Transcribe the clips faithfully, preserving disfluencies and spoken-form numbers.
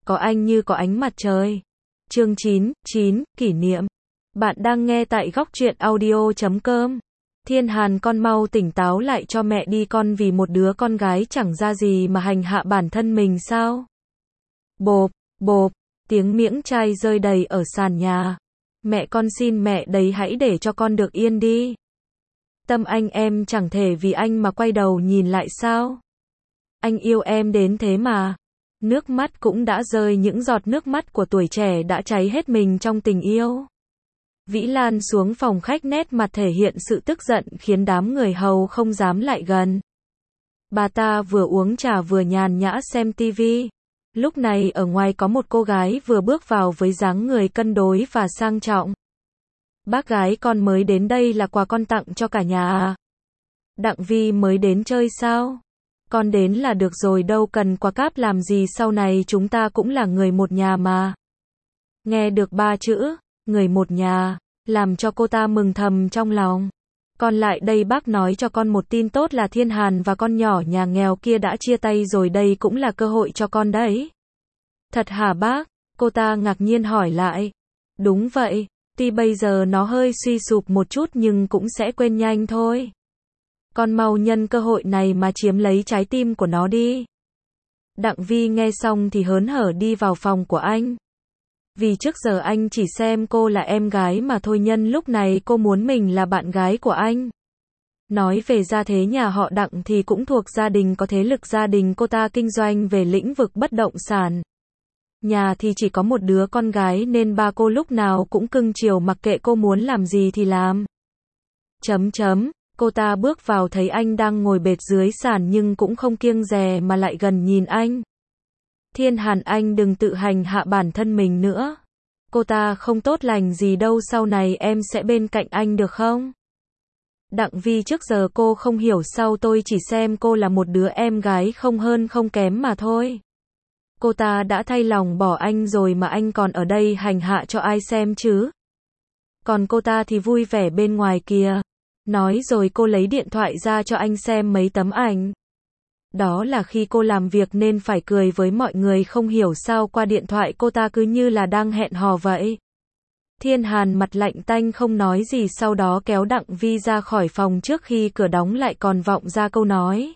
có anh như có ánh mặt trời. Chương chín, chín, kỷ niệm. Bạn đang nghe tại góc truyện audio chấm com. Thiên Hàn, con mau tỉnh táo lại cho mẹ đi, con vì một đứa con gái chẳng ra gì mà hành hạ bản thân mình sao? Bộp, bộp, tiếng miếng chai rơi đầy ở sàn nhà. Mẹ con xin mẹ đấy, hãy để cho con được yên đi. Tâm anh, em chẳng thể vì anh mà quay đầu nhìn lại sao? Anh yêu em đến thế mà. Nước mắt cũng đã rơi, những giọt nước mắt của tuổi trẻ đã cháy hết mình trong tình yêu. Vĩ Lan xuống phòng khách, nét mặt thể hiện sự tức giận khiến đám người hầu không dám lại gần. Bà ta vừa uống trà vừa nhàn nhã xem tivi. Lúc này ở ngoài có một cô gái vừa bước vào với dáng người cân đối và sang trọng. Bác gái, con mới đến đây là quà con tặng cho cả nhà à? Đặng Vi mới đến chơi sao? Con đến là được rồi, đâu cần quà cáp làm gì, sau này chúng ta cũng là người một nhà mà. Nghe được ba chữ, người một nhà, làm cho cô ta mừng thầm trong lòng. Con lại đây, bác nói cho con một tin tốt là Thiên Hàn và con nhỏ nhà nghèo kia đã chia tay rồi, đây cũng là cơ hội cho con đấy. Thật hả bác? Cô ta ngạc nhiên hỏi lại. Đúng vậy, tuy bây giờ nó hơi suy sụp một chút nhưng cũng sẽ quên nhanh thôi. Con mau nhân cơ hội này mà chiếm lấy trái tim của nó đi. Đặng Vi nghe xong thì hớn hở đi vào phòng của anh. Vì trước giờ anh chỉ xem cô là em gái mà thôi, nhân lúc này cô muốn mình là bạn gái của anh. Nói về gia thế nhà họ Đặng thì cũng thuộc gia đình có thế lực, gia đình cô ta kinh doanh về lĩnh vực bất động sản. Nhà thì chỉ có một đứa con gái nên ba cô lúc nào cũng cưng chiều, mặc kệ cô muốn làm gì thì làm. Chấm chấm, cô ta bước vào thấy anh đang ngồi bệt dưới sàn nhưng cũng không kiêng dè mà lại gần nhìn anh. Thiên Hàn, anh đừng tự hành hạ bản thân mình nữa. Cô ta không tốt lành gì đâu, sau này em sẽ bên cạnh anh được không? Đặng Vi, trước giờ cô không hiểu sao, tôi chỉ xem cô là một đứa em gái không hơn không kém mà thôi. Cô ta đã thay lòng bỏ anh rồi mà anh còn ở đây hành hạ cho ai xem chứ? Còn cô ta thì vui vẻ bên ngoài kìa. Nói rồi cô lấy điện thoại ra cho anh xem mấy tấm ảnh. Đó là khi cô làm việc nên phải cười với mọi người, không hiểu sao qua điện thoại cô ta cứ như là đang hẹn hò vậy. Thiên Hàn mặt lạnh tanh không nói gì, sau đó kéo Đặng Vi ra khỏi phòng, trước khi cửa đóng lại còn vọng ra câu nói.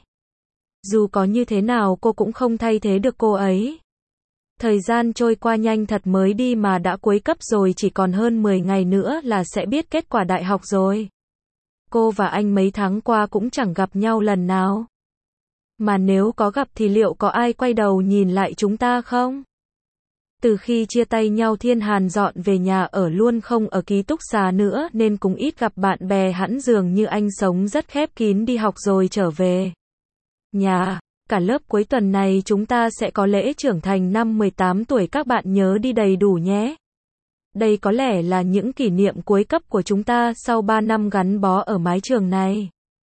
Dù có như thế nào cô cũng không thay thế được cô ấy. Thời gian trôi qua nhanh thật, mới đi mà đã cuối cấp rồi, chỉ còn hơn mười ngày nữa là sẽ biết kết quả đại học rồi. Cô và anh mấy tháng qua cũng chẳng gặp nhau lần nào. Mà nếu có gặp thì liệu có ai quay đầu nhìn lại chúng ta không? Từ khi chia tay nhau, Thiên Hàn dọn về nhà ở luôn, không ở ký túc xá nữa nên cũng ít gặp bạn bè, hẳn dường như anh sống rất khép kín, đi học rồi trở về nhà. Cả lớp cuối tuần này chúng ta sẽ có lễ trưởng thành năm mười tám tuổi, các bạn nhớ đi đầy đủ nhé. Đây có lẽ là những kỷ niệm cuối cấp của chúng ta sau ba năm gắn bó ở mái trường này.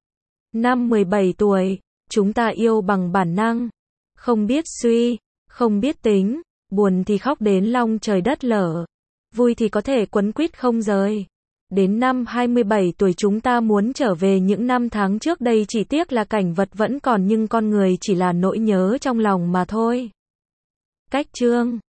Năm mười bảy tuổi, chúng ta yêu bằng bản năng, không biết suy, không biết tính, buồn thì khóc đến long trời đất lở, vui thì có thể quấn quýt không rời. Đến năm hai mươi bảy tuổi chúng ta muốn trở về những năm tháng trước đây, chỉ tiếc là cảnh vật vẫn còn nhưng con người chỉ là nỗi nhớ trong lòng mà thôi. Cách chương